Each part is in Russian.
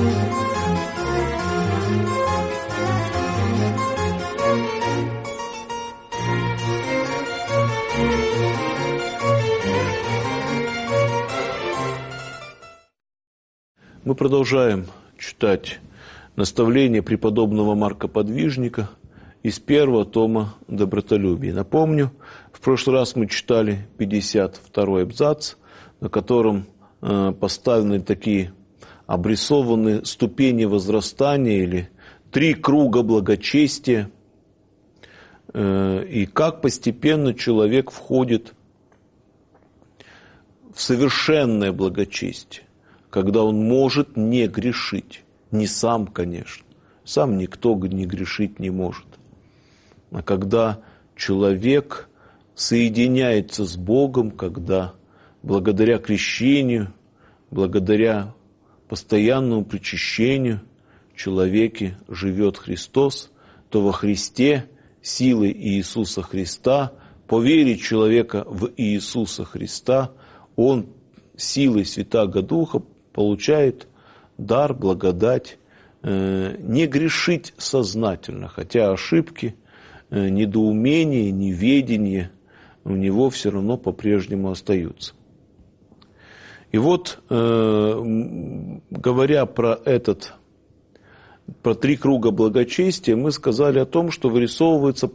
Мы продолжаем читать наставление преподобного Марка Подвижника из первого тома «Добротолюбие». Напомню, в прошлый раз мы читали 52-й абзац, на котором поставлены такие обрисованы ступени возрастания или 3 круга благочестия, и как постепенно человек входит в совершенное благочестие, когда он может не грешить. Не сам, конечно. Сам никто не грешить не может. А когда человек соединяется с Богом, когда благодаря крещению, благодаря постоянному причащению в человеке живет Христос, то во Христе силой Иисуса Христа, по вере человека в Иисуса Христа, он силой Святаго Духа получает дар, благодать, не грешить сознательно, хотя ошибки, недоумения, неведение у него все равно по-прежнему остаются. И вот, говоря про 3 круга благочестия, мы сказали о том, что вырисовывается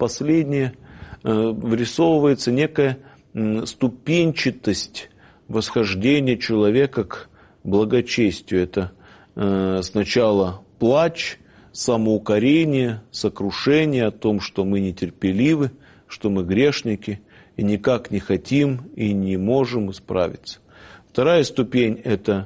некая ступенчатость восхождения человека к благочестию. Это сначала плач, самоукорение, сокрушение о том, что мы нетерпеливы, что мы грешники, и никак не хотим и не можем исправиться. Вторая ступень – это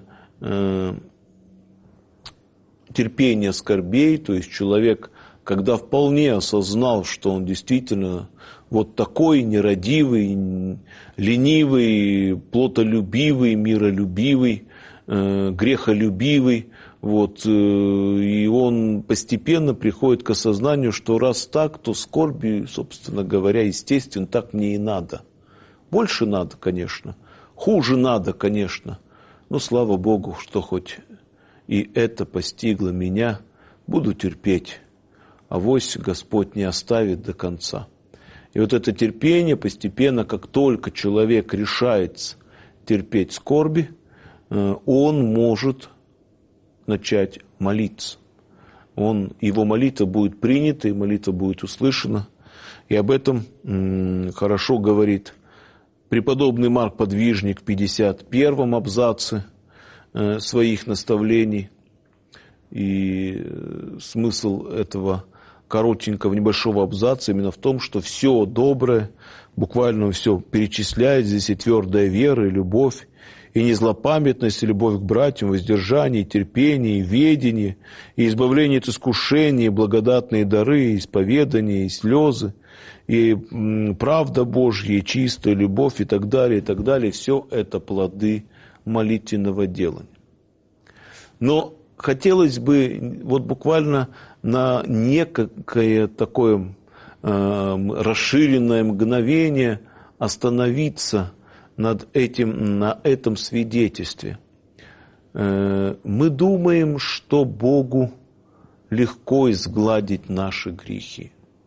терпение скорбей, то есть человек, когда вполне осознал, что он действительно вот такой нерадивый, ленивый, плотолюбивый, миролюбивый, грехолюбивый, и он постепенно приходит к осознанию, что раз так, то скорби, собственно говоря, естественно, так мне и надо. Больше надо, конечно, хуже надо, конечно, но слава Богу, что хоть и это постигло меня, буду терпеть, авось Господь не оставит до конца. И вот это терпение постепенно, как только человек решается терпеть скорби, он может начать молиться. Его молитва будет принята, и молитва будет услышана. И об этом хорошо говорит преподобный Марк Подвижник в 51-м абзаце своих наставлений. И смысл этого коротенького небольшого абзаца именно в том, что все доброе, буквально все перечисляет здесь и твердая вера, и любовь, и незлопамятность, и любовь к братьям, воздержание, и терпение, и ведение, и избавление от искушений, и благодатные дары, и исповедание, и слезы, и правда Божья, и чистая любовь, и так далее, и так далее. Все это плоды молитвенного делания. Но хотелось бы вот буквально на некое такое расширенное мгновение остановиться на этом свидетельстве. Мы думаем, что Богу легко изгладить наши грехи.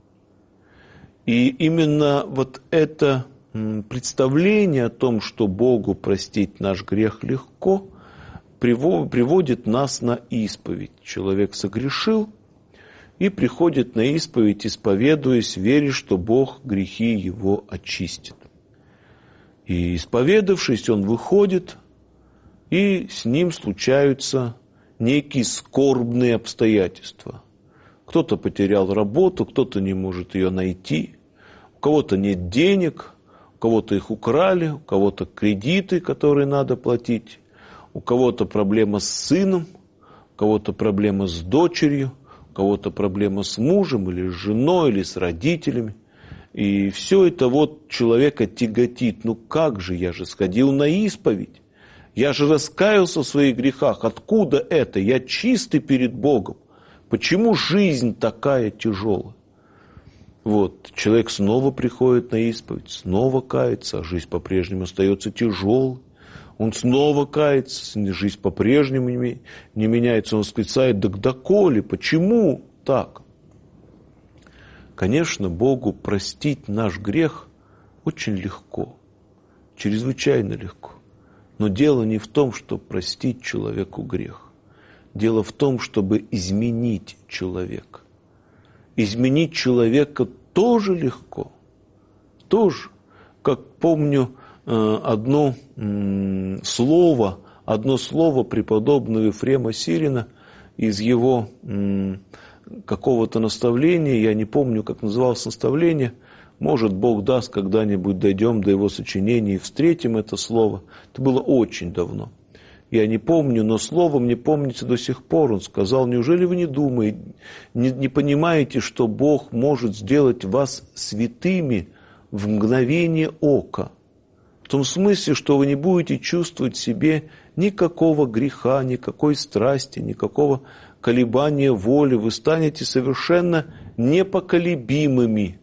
И именно вот это представление о том, что Богу простить наш грех легко, приводит нас на исповедь. Человек согрешил и приходит на исповедь, исповедуясь, веря, что Бог грехи его очистит. И исповедавшись, он выходит, и с ним случаются некие скорбные обстоятельства. Кто-то потерял работу, кто-то не может ее найти, у кого-то нет денег, у кого-то их украли, у кого-то кредиты, которые надо платить, у кого-то проблема с сыном, у кого-то проблема с дочерью, у кого-то проблема с мужем или с женой, или с родителями. И все это вот человека тяготит. Ну как же, я же сходил на исповедь, я же раскаялся в своих грехах. Откуда это? Я чистый перед Богом. Почему жизнь такая тяжелая? Вот, человек снова приходит на исповедь, снова кается, а жизнь по-прежнему остается тяжелой. Он снова кается, жизнь по-прежнему не меняется. Он восклицает: да доколе, почему так? Конечно, Богу простить наш грех очень легко, чрезвычайно легко. Но дело не в том, чтобы простить человеку грех. Дело в том, чтобы изменить человека. Изменить человека тоже легко. Тоже. Как помню одно слово преподобного Ефрема Сирина из его какого-то наставления, я не помню, как называлось наставление, может, Бог даст, когда-нибудь дойдем до его сочинения и встретим это слово. Это было очень давно. Я не помню, но слово мне помнится до сих пор. Он сказал: неужели вы не думаете, не понимаете, что Бог может сделать вас святыми в мгновение ока? В том смысле, что вы не будете чувствовать в себе никакого греха, никакой страсти, никакого колебания воли. Вы станете совершенно непоколебимыми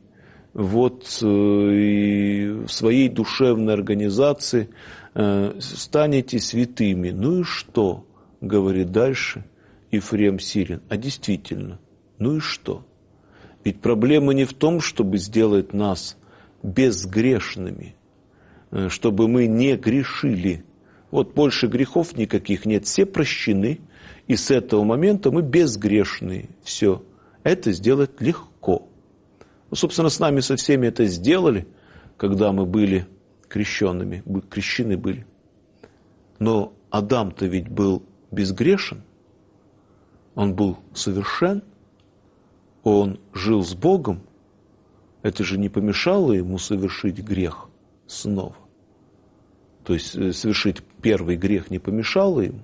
и в своей душевной организации, станете святыми. Ну и что, говорит дальше Ефрем Сирин. А действительно, ну и что? Ведь проблема не в том, чтобы сделать нас безгрешными, чтобы мы не грешили. Вот больше грехов никаких нет, все прощены, и с этого момента мы безгрешные. Все, это сделать легко. Собственно, с нами со всеми это сделали, когда мы были крещенными, крещены были. Но Адам-то ведь был безгрешен, он был совершен, он жил с Богом. Это же не помешало ему совершить грех снова. То есть совершить первый грех не помешало ему.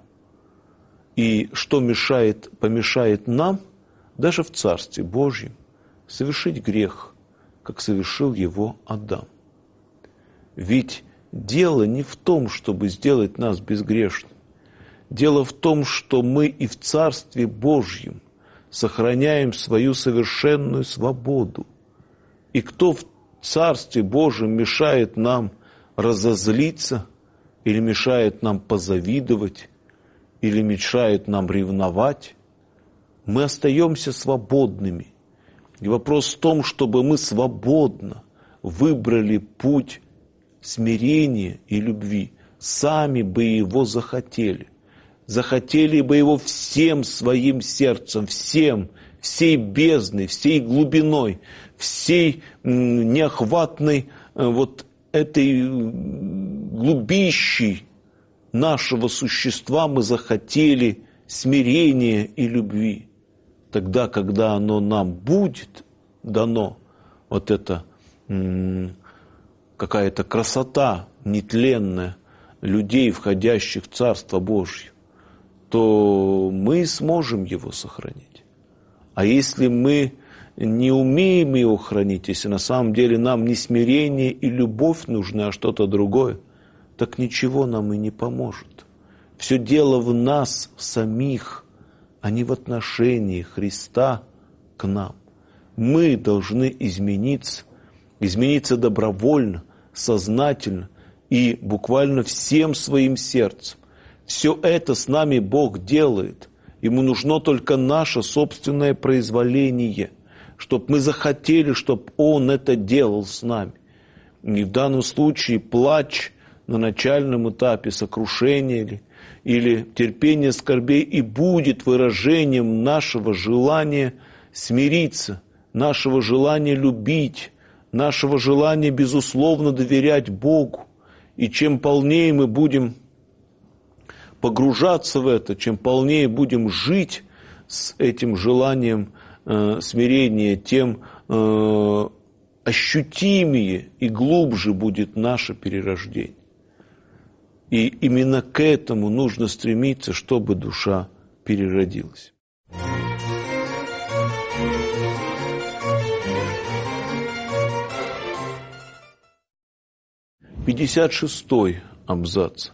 И что помешает нам, даже в Царстве Божьем, совершить грех, как совершил его Адам? Ведь дело не в том, чтобы сделать нас безгрешными. Дело в том, что мы и в Царстве Божьем сохраняем свою совершенную свободу. И кто в Царстве Божьем мешает нам разозлиться, или мешает нам позавидовать, или мешает нам ревновать, мы остаемся свободными. И вопрос в том, чтобы мы свободно выбрали путь смирения и любви, сами бы его захотели бы его всем своим сердцем, всей бездной, всей глубиной, всей неохватной этой глубищей нашего существа мы захотели смирения и любви. Тогда, когда оно нам будет дано, это какая-то красота нетленная людей, входящих в Царство Божье, то мы сможем его сохранить. А если мы не умеем его хранить, если на самом деле нам не смирение и любовь нужны, а что-то другое, так ничего нам и не поможет. Все дело в нас самих, а не в отношении Христа к нам. Мы должны измениться добровольно, сознательно и буквально всем своим сердцем. Все это с нами Бог делает. Ему нужно только наше собственное произволение, чтобы мы захотели, чтобы Он это делал с нами. И в данном случае плач на начальном этапе, сокрушение или терпение скорбей и будет выражением нашего желания смириться, нашего желания любить, нашего желания, безусловно, доверять Богу. И чем полнее мы будем погружаться в это, чем полнее будем жить с этим желанием смирения, тем ощутимее и глубже будет наше перерождение. И именно к этому нужно стремиться, чтобы душа переродилась. 56-й абзац.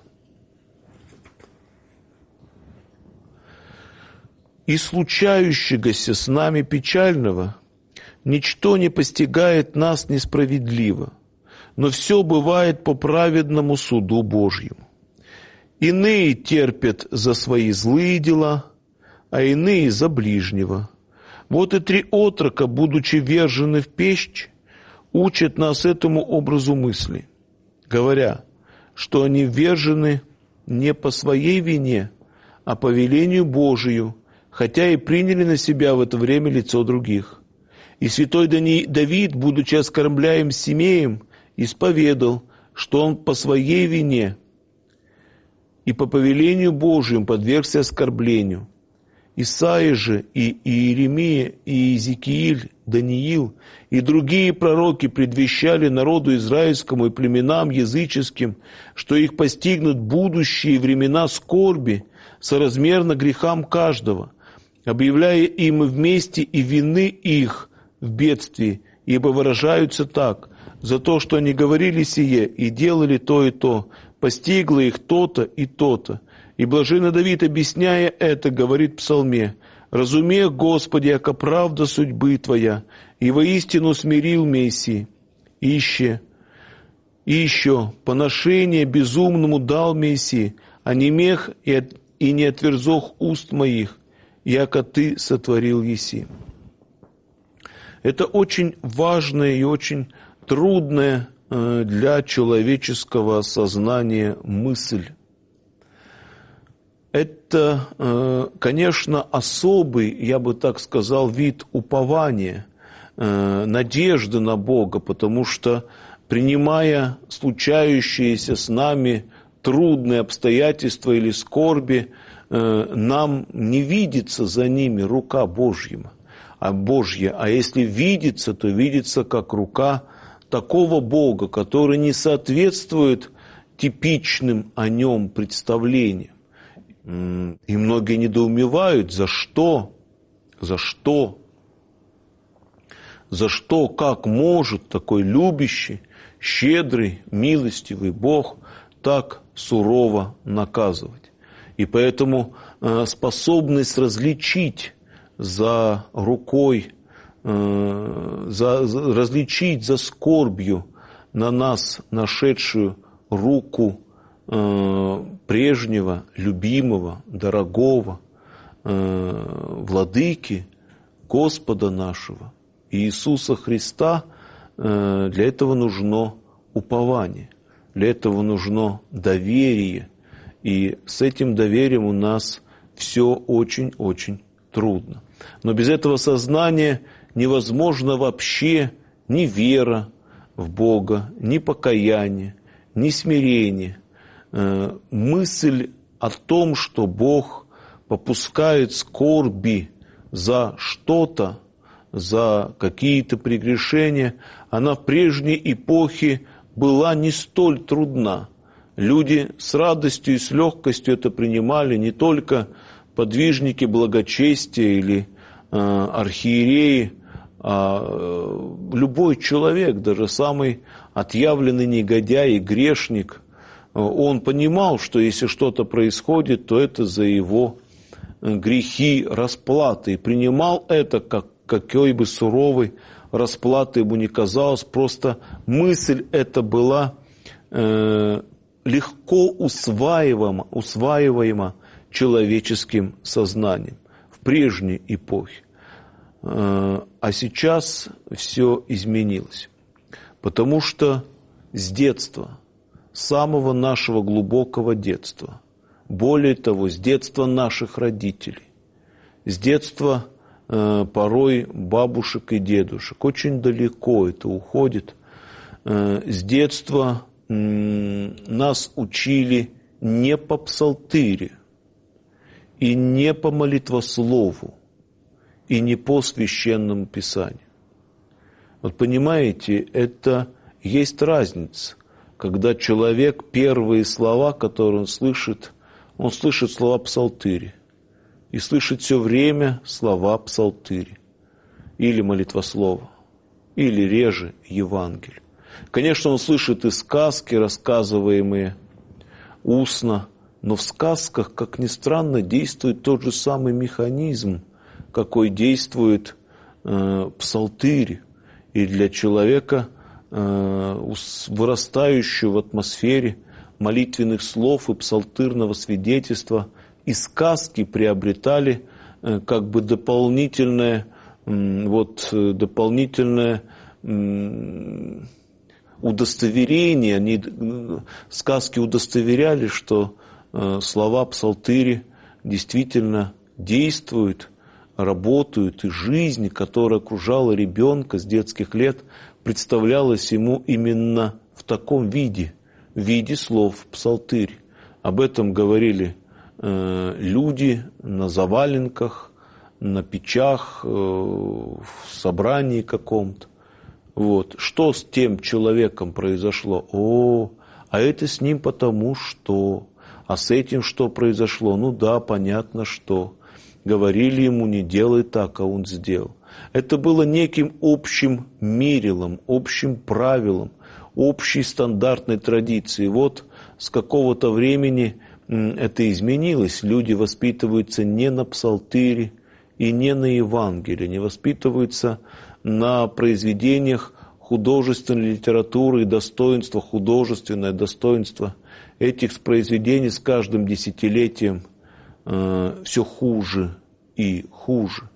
«И случающегося с нами печального ничто не постигает нас несправедливо, но все бывает по праведному суду Божьему. Иные терпят за свои злые дела, а иные за ближнего. Вот и 3 отрока, будучи ввержены в печь, учат нас этому образу мысли, говоря, что они ввержены не по своей вине, а по велению Божию, хотя и приняли на себя в это время лицо других. И святой Давид, будучи оскорбляем Симеем, исповедал, что он по своей вине и по повелению Божьему подвергся оскорблению. Исаия же и Иеремия, и Иезекииль, Даниил и другие пророки предвещали народу израильскому и племенам языческим, что их постигнут будущие времена скорби, соразмерно грехам каждого, объявляя им вместе и вины их в бедствии, ибо выражаются так: за то, что они говорили сие и делали то и то, постигло их то-то и то-то. И блаженный Давид, объясняя это, говорит в псалме: «Разумех, Господи, яко правда судьбы Твоя, и воистину смирил Мессии. И еще поношение безумному дал Мессии, а не мех и не отверзох уст моих, яко Ты сотворил еси». Это очень важная и очень трудная для человеческого сознания мысль. Это, конечно, особый, я бы так сказал, вид упования, надежды на Бога, потому что, принимая случающиеся с нами трудные обстоятельства или скорби, нам не видится за ними рука Божья, а если видится, то видится как рука такого Бога, который не соответствует типичным о нем представлениям. И многие недоумевают, за что, как может такой любящий, щедрый, милостивый Бог так сурово наказывать. И поэтому способность различить за рукой, различить за скорбью на нас нашедшую руку прежнего, любимого, дорогого Владыки, Господа нашего, Иисуса Христа, для этого нужно упование, для этого нужно доверие. И с этим доверием у нас все очень-очень трудно. Но без этого сознания невозможно вообще ни вера в Бога, ни покаяние, ни смирение. Мысль о том, что Бог попускает скорби за что-то, за какие-то прегрешения, она в прежней эпохе была не столь трудна. Люди с радостью и с легкостью это принимали, не только подвижники благочестия или архиереи, а любой человек, даже самый отъявленный негодяй и грешник, он понимал, что если что-то происходит, то это за его грехи расплаты. И принимал это, какой бы суровой расплаты ему ни казалось. Просто мысль эта была легко усваиваема человеческим сознанием в прежней эпохе. А сейчас все изменилось. Потому что с детства, с самого нашего глубокого детства, более того, с детства наших родителей, с детства порой бабушек и дедушек, очень далеко это уходит, с детства нас учили не по псалтыре, и не по молитвослову, и не по священному писанию. Вот понимаете, это есть разница, когда человек первые слова, которые он слышит слова псалтыри, и слышит все время слова псалтыри, или молитвослова, или реже Евангелие. Конечно, он слышит и сказки, рассказываемые устно, но в сказках, как ни странно, действует тот же самый механизм, какой действует псалтырь. И для человека, вырастающего в атмосфере молитвенных слов и псалтырного свидетельства, и сказки приобретали как бы дополнительное удостоверение. Сказки удостоверяли, что слова псалтыри действительно действуют, работают, и жизнь, которая окружала ребенка с детских лет, представлялась ему именно в таком виде, в виде слов псалтырь. Об этом говорили люди на заваленках, на печах, в собрании каком-то. Вот. Что с тем человеком произошло? А это с ним потому что. А с этим что произошло? Ну да, понятно что. Говорили ему, не делай так, а он сделал. Это было неким общим мерилом, общим правилом, общей стандартной традицией. Вот с какого-то времени это изменилось. Люди воспитываются не на псалтыре и не на Евангелии, не воспитываются на произведениях художественной литературы и достоинства, художественное достоинство этих произведений с каждым десятилетием все хуже и хуже.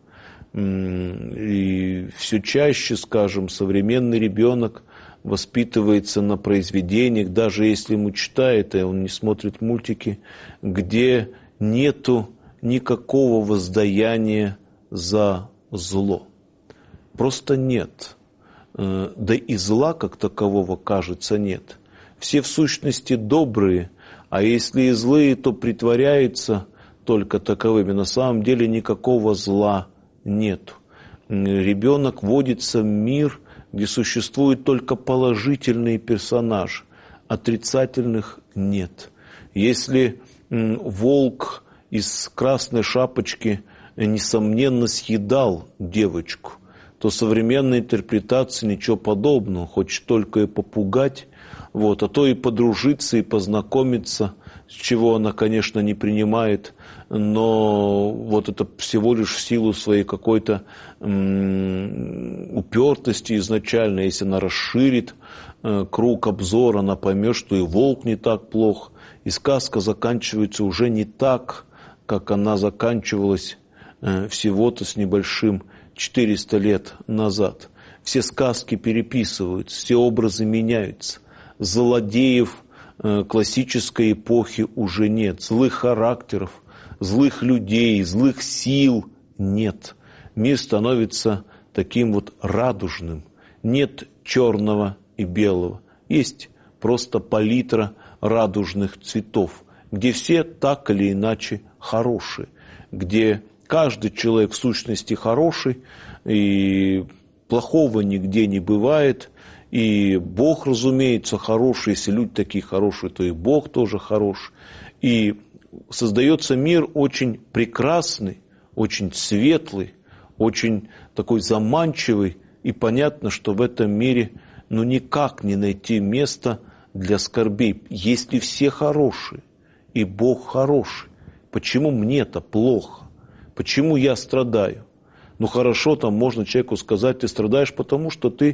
И все чаще, скажем, современный ребенок воспитывается на произведениях, даже если ему читает, и он не смотрит мультики, где нету никакого воздаяния за зло. Просто нет. Да и зла как такового, кажется, нет. Все в сущности добрые, а если и злые, то притворяются только таковыми. На самом деле никакого зла нет. Ребенок вводится в мир, где существуют только положительные персонажи, отрицательных нет. Если волк из красной шапочки, несомненно, съедал девочку, то современная интерпретация ничего подобного, хочет только ее попугать, а то и подружиться, и познакомиться, с чего она, конечно, не принимает, но это всего лишь в силу своей какой-то упертости изначально. Если она расширит круг обзора, она поймет, что и волк не так плох, и сказка заканчивается уже не так, как она заканчивалась всего-то с небольшим 400 лет назад. Все сказки переписываются, все образы меняются. Злодеев классической эпохи уже нет. Злых характеров, злых людей, злых сил нет. Мир становится таким радужным. Нет черного и белого. Есть просто палитра радужных цветов, где все так или иначе хорошие, где каждый человек в сущности хороший, и плохого нигде не бывает, и Бог, разумеется, хороший. Если люди такие хорошие, то и Бог тоже хорош. И создается мир очень прекрасный, очень светлый, очень такой заманчивый, и понятно, что в этом мире никак не найти места для скорбей, если все хорошие, и Бог хороший. Почему мне-то плохо? Почему я страдаю? Хорошо, можно человеку сказать, ты страдаешь, потому что ты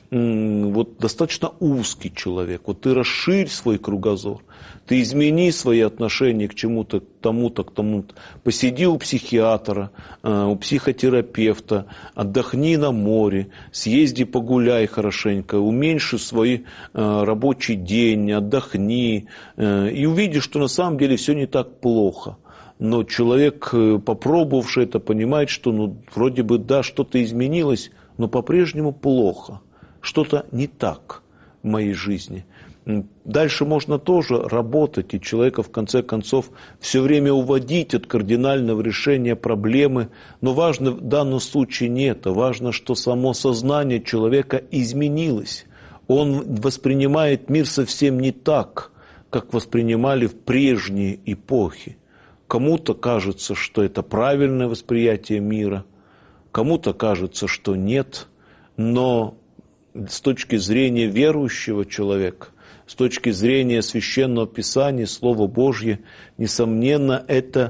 достаточно узкий человек. Ты расширь свой кругозор, ты измени свои отношения к чему-то, к тому-то, к тому-то. Посиди у психиатра, у психотерапевта, отдохни на море, съезди погуляй хорошенько, уменьши свой рабочий день, отдохни, и увидишь, что на самом деле все не так плохо. Но человек, попробовавший это, понимает, что вроде бы да, что-то изменилось, но по-прежнему плохо. Что-то не так в моей жизни. Дальше можно тоже работать, и человека в конце концов все время уводить от кардинального решения проблемы. Но важно в данном случае не это. Важно, что само сознание человека изменилось. Он воспринимает мир совсем не так, как воспринимали в прежние эпохи. Кому-то кажется, что это правильное восприятие мира, кому-то кажется, что нет, но с точки зрения верующего человека, с точки зрения Священного Писания, Слова Божье, несомненно, это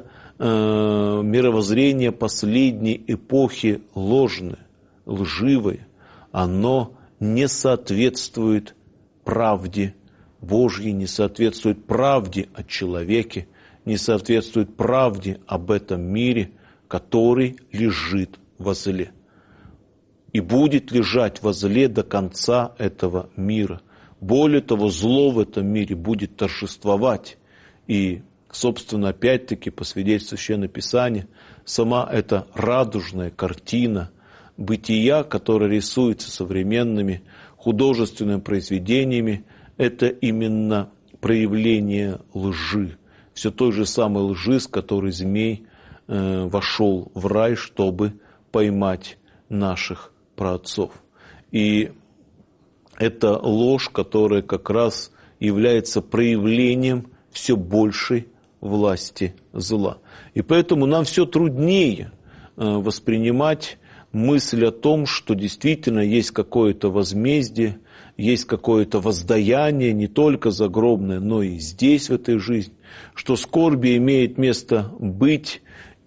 мировоззрение последней эпохи ложное, лживое, оно не соответствует правде Божьей, не соответствует правде о человеке, не соответствует правде об этом мире, который лежит возле. И будет лежать возле до конца этого мира. Более того, зло в этом мире будет торжествовать. И, собственно, опять-таки, по свидетельству Священного Писания, сама эта радужная картина бытия, которая рисуется современными художественными произведениями, это именно проявление лжи. Все той же самой лжи, с которой змей вошел в рай, чтобы поймать наших праотцов. И это ложь, которая как раз является проявлением все большей власти зла. И поэтому нам все труднее воспринимать мысль о том, что действительно есть какое-то возмездие, есть какое-то воздаяние, не только загробное, но и здесь, в этой жизни, что скорби имеет место быть,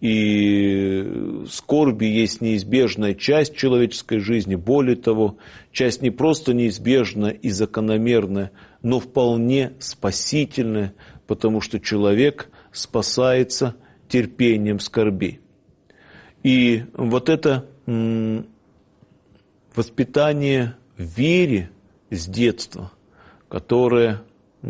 и скорби есть неизбежная часть человеческой жизни. Более того, часть не просто неизбежная и закономерная, но вполне спасительная, потому что человек спасается терпением скорбей. И вот это воспитание в вере с детства, которое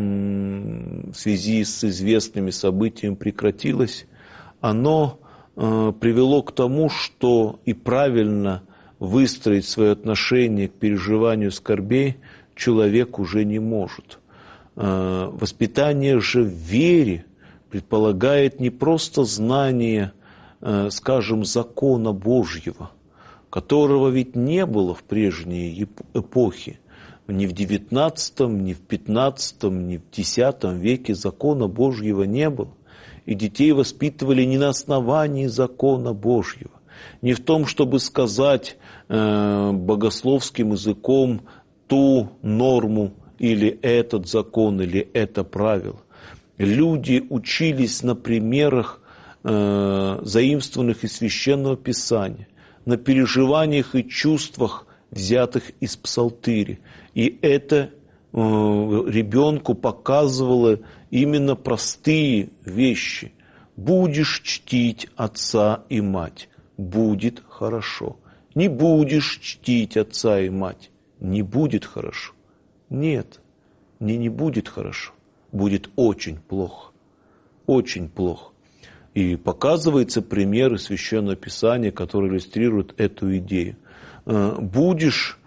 в связи с известными событиями прекратилось, оно привело к тому, что и правильно выстроить свое отношение к переживанию скорбей человек уже не может. Воспитание же в вере предполагает не просто знание, скажем, закона Божьего, которого ведь не было в прежней эпохе. Ни в XIX, ни в XV, ни в X веке закона Божьего не было. И детей воспитывали не на основании закона Божьего, не в том, чтобы сказать богословским языком ту норму или этот закон, или это правило. Люди учились на примерах, заимствованных из Священного Писания, на переживаниях и чувствах, взятых из Псалтыри. И это ребенку показывало именно простые вещи. Будешь чтить отца и мать, будет хорошо. Не будешь чтить отца и мать, не будет хорошо. Нет, не будет хорошо, будет очень плохо, очень плохо. И показывается пример из Священного Писания, который иллюстрирует эту идею. Будешь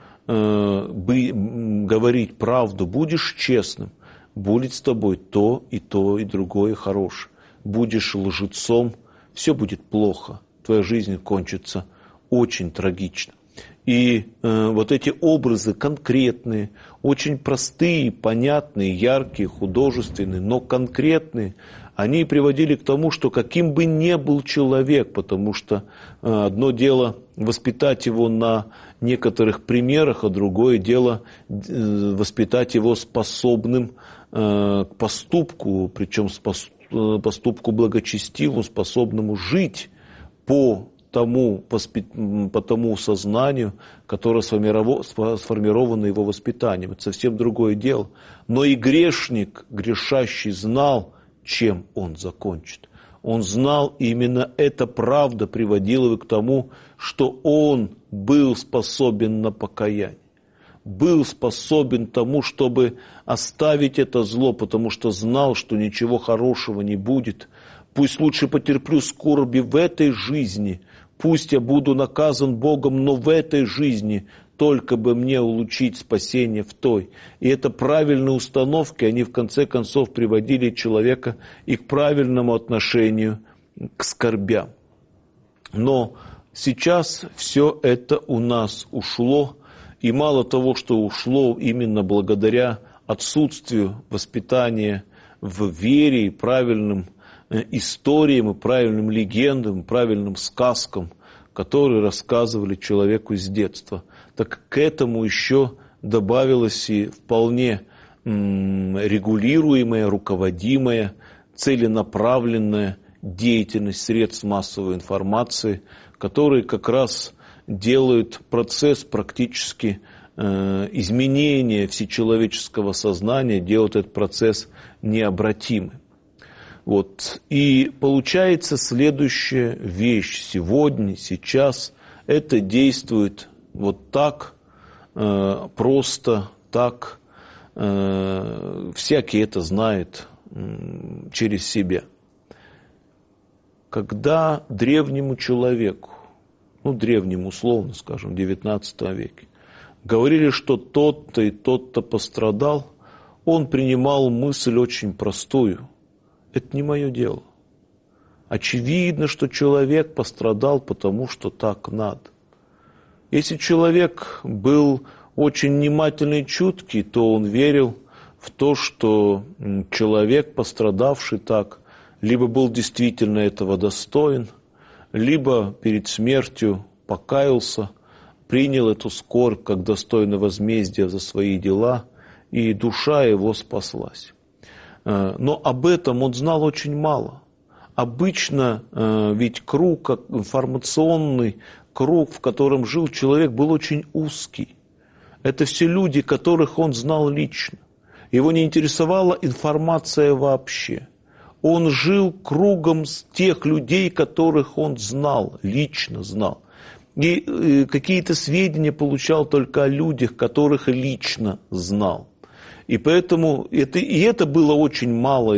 говорить правду, будешь честным, будет с тобой то, и другое хорошее. Будешь лжецом, все будет плохо, твоя жизнь кончится очень трагично. И вот эти образы конкретные, очень простые, понятные, яркие, художественные, но конкретные, они приводили к тому, что каким бы ни был человек, потому что одно дело воспитать его на некоторых примерах, а другое дело воспитать его способным к поступку, причем поступку благочестивому, способному жить по тому сознанию, которое сформировано его воспитанием. Это совсем другое дело. Но и грешник, грешащий, знал, чем он закончит. Он знал, и именно эта правда приводила его к тому, что он был способен на покаяние. Был способен тому, чтобы оставить это зло, потому что знал, что ничего хорошего не будет. Пусть лучше потерплю скорби в этой жизни, пусть я буду наказан Богом, но в этой жизни только бы мне улучшить спасение в той. И это правильные установки, они в конце концов приводили человека и к правильному отношению к скорбям. Но сейчас все это у нас ушло, и мало того, что ушло именно благодаря отсутствию воспитания в вере и правильным историям, и правильным легендам, и правильным сказкам, которые рассказывали человеку с детства, так к этому еще добавилась и вполне регулируемая, руководимая, целенаправленная деятельность средств массовой информации, которые как раз делают процесс практически изменения всечеловеческого сознания делают этот процесс необратимым. Вот. И получается следующая вещь. Сегодня, сейчас это действует вот так просто, так всякий это знает через себя. Когда древнему человеку, древнему условно, скажем, в XIX веке, говорили, что тот-то и тот-то пострадал, он принимал мысль очень простую. Это не мое дело. Очевидно, что человек пострадал, потому что так надо. Если человек был очень внимательный и чуткий, то он верил в то, что человек, пострадавший так, либо был действительно этого достоин, либо перед смертью покаялся, принял эту скорбь как достойное возмездие за свои дела, и душа его спаслась. Но об этом он знал очень мало. Обычно ведь круг, информационный круг, в котором жил человек, был очень узкий. Это все люди, которых он знал лично. Его не интересовала информация вообще. Он жил кругом тех людей, которых он знал, лично знал. И какие-то сведения получал только о людях, которых лично знал. И поэтому это было очень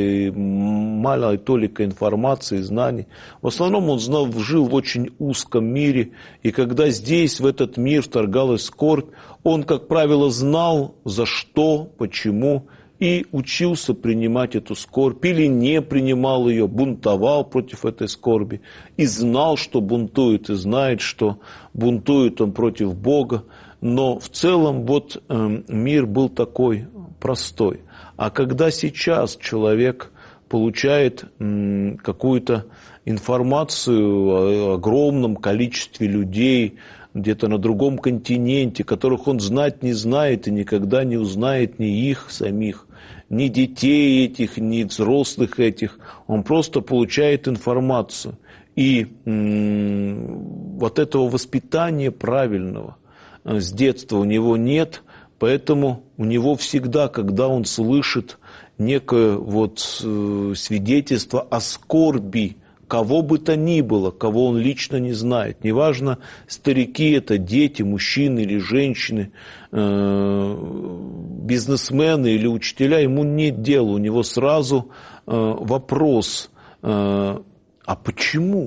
малой толикой информации, знаний. В основном он жил в очень узком мире, и когда здесь, в этот мир, вторгалась скорбь, он, как правило, знал, за что, почему, и учился принимать эту скорбь, или не принимал ее, бунтовал против этой скорби, и знал, что бунтует, и знает, что бунтует он против Бога. Но в целом мир был такой простой. А когда сейчас человек получает какую-то информацию о огромном количестве людей, где-то на другом континенте, которых он знать не знает и никогда не узнает ни их самих, ни детей этих, ни взрослых этих, он просто получает информацию. И вот этого воспитания правильного с детства у него нет, поэтому у него всегда, когда он слышит некое свидетельство о скорби кого бы то ни было, кого он лично не знает, неважно, старики это дети, мужчины или женщины, бизнесмены или учителя, ему нет дела, у него сразу вопрос, а почему?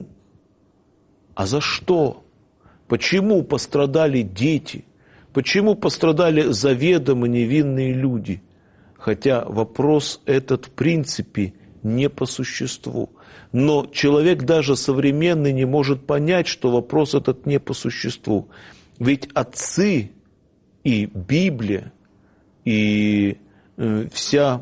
А за что? Почему пострадали дети? Почему пострадали заведомо невинные люди? Хотя вопрос этот в принципе не по существу. Но человек даже современный не может понять, что вопрос этот не по существу. Ведь отцы и Библия, и вся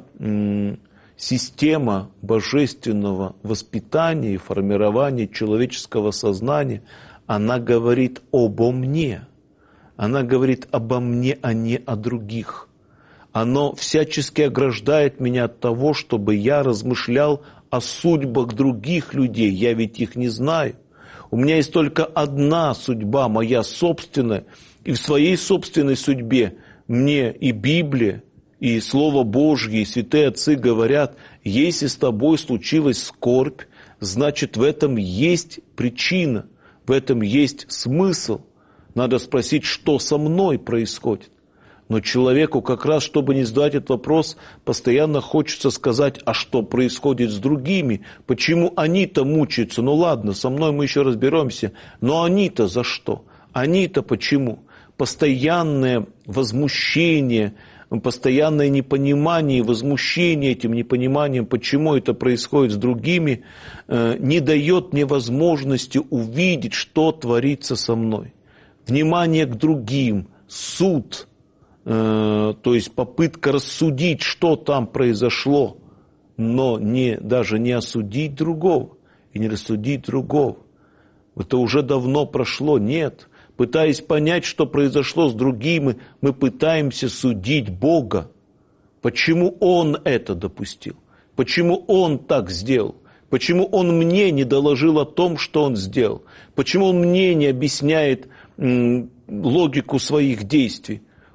система божественного воспитания и формирования человеческого сознания, она говорит обо мне. Она говорит обо мне, а не о других. Оно всячески ограждает меня от того, чтобы я размышлял о судьбах других людей. Я ведь их не знаю. У меня есть только одна судьба, моя собственная. И в своей собственной судьбе мне и Библия, и Слово Божье, и святые отцы говорят, если с тобой случилась скорбь, значит в этом есть причина, в этом есть смысл. Надо спросить, что со мной происходит. Но человеку как раз, чтобы не задать этот вопрос, постоянно хочется сказать, а что происходит с другими? Почему они-то мучаются? Ну ладно, со мной мы еще разберемся, но они-то за что? Они-то почему? Постоянное возмущение, постоянное непонимание, возмущение этим непониманием, почему это происходит с другими, не дает мне возможности увидеть, что творится со мной. Внимание к другим, суд, то есть попытка рассудить, что там произошло, но даже не осудить другого и не рассудить другого. Это уже давно прошло, нет. Пытаясь понять, что произошло с другими, мы пытаемся судить Бога. Почему Он это допустил? Почему Он так сделал? Почему Он мне не доложил о том, что Он сделал? Почему Он мне не объясняет логику своих действий?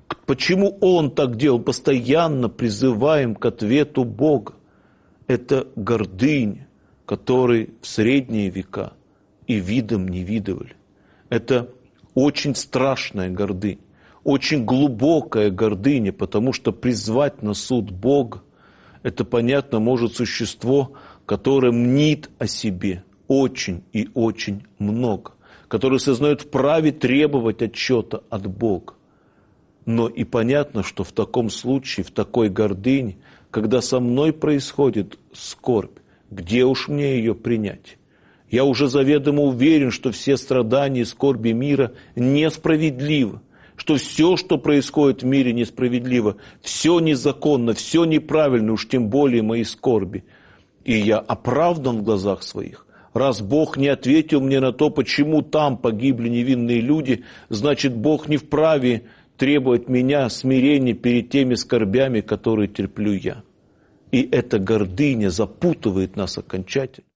Почему он так делал? Постоянно призываем к ответу Бога. Это гордыня, которой в средние века и видом не видывали. Это очень страшная гордыня, очень глубокая гордыня, потому что призвать на суд Бога, это, понятно, может существо, которое мнит о себе очень и очень много, которое сознает вправе требовать отчета от Бога. Но и понятно, что в таком случае, в такой гордыне, когда со мной происходит скорбь, где уж мне ее принять? Я уже заведомо уверен, что все страдания и скорби мира несправедливы, что все, что происходит в мире, несправедливо, все незаконно, все неправильно, уж тем более мои скорби. И я оправдан в глазах своих. Раз Бог не ответил мне на то, почему там погибли невинные люди, значит, Бог не вправе требовать меня смирения перед теми скорбями, которые терплю я. И эта гордыня запутывает нас окончательно.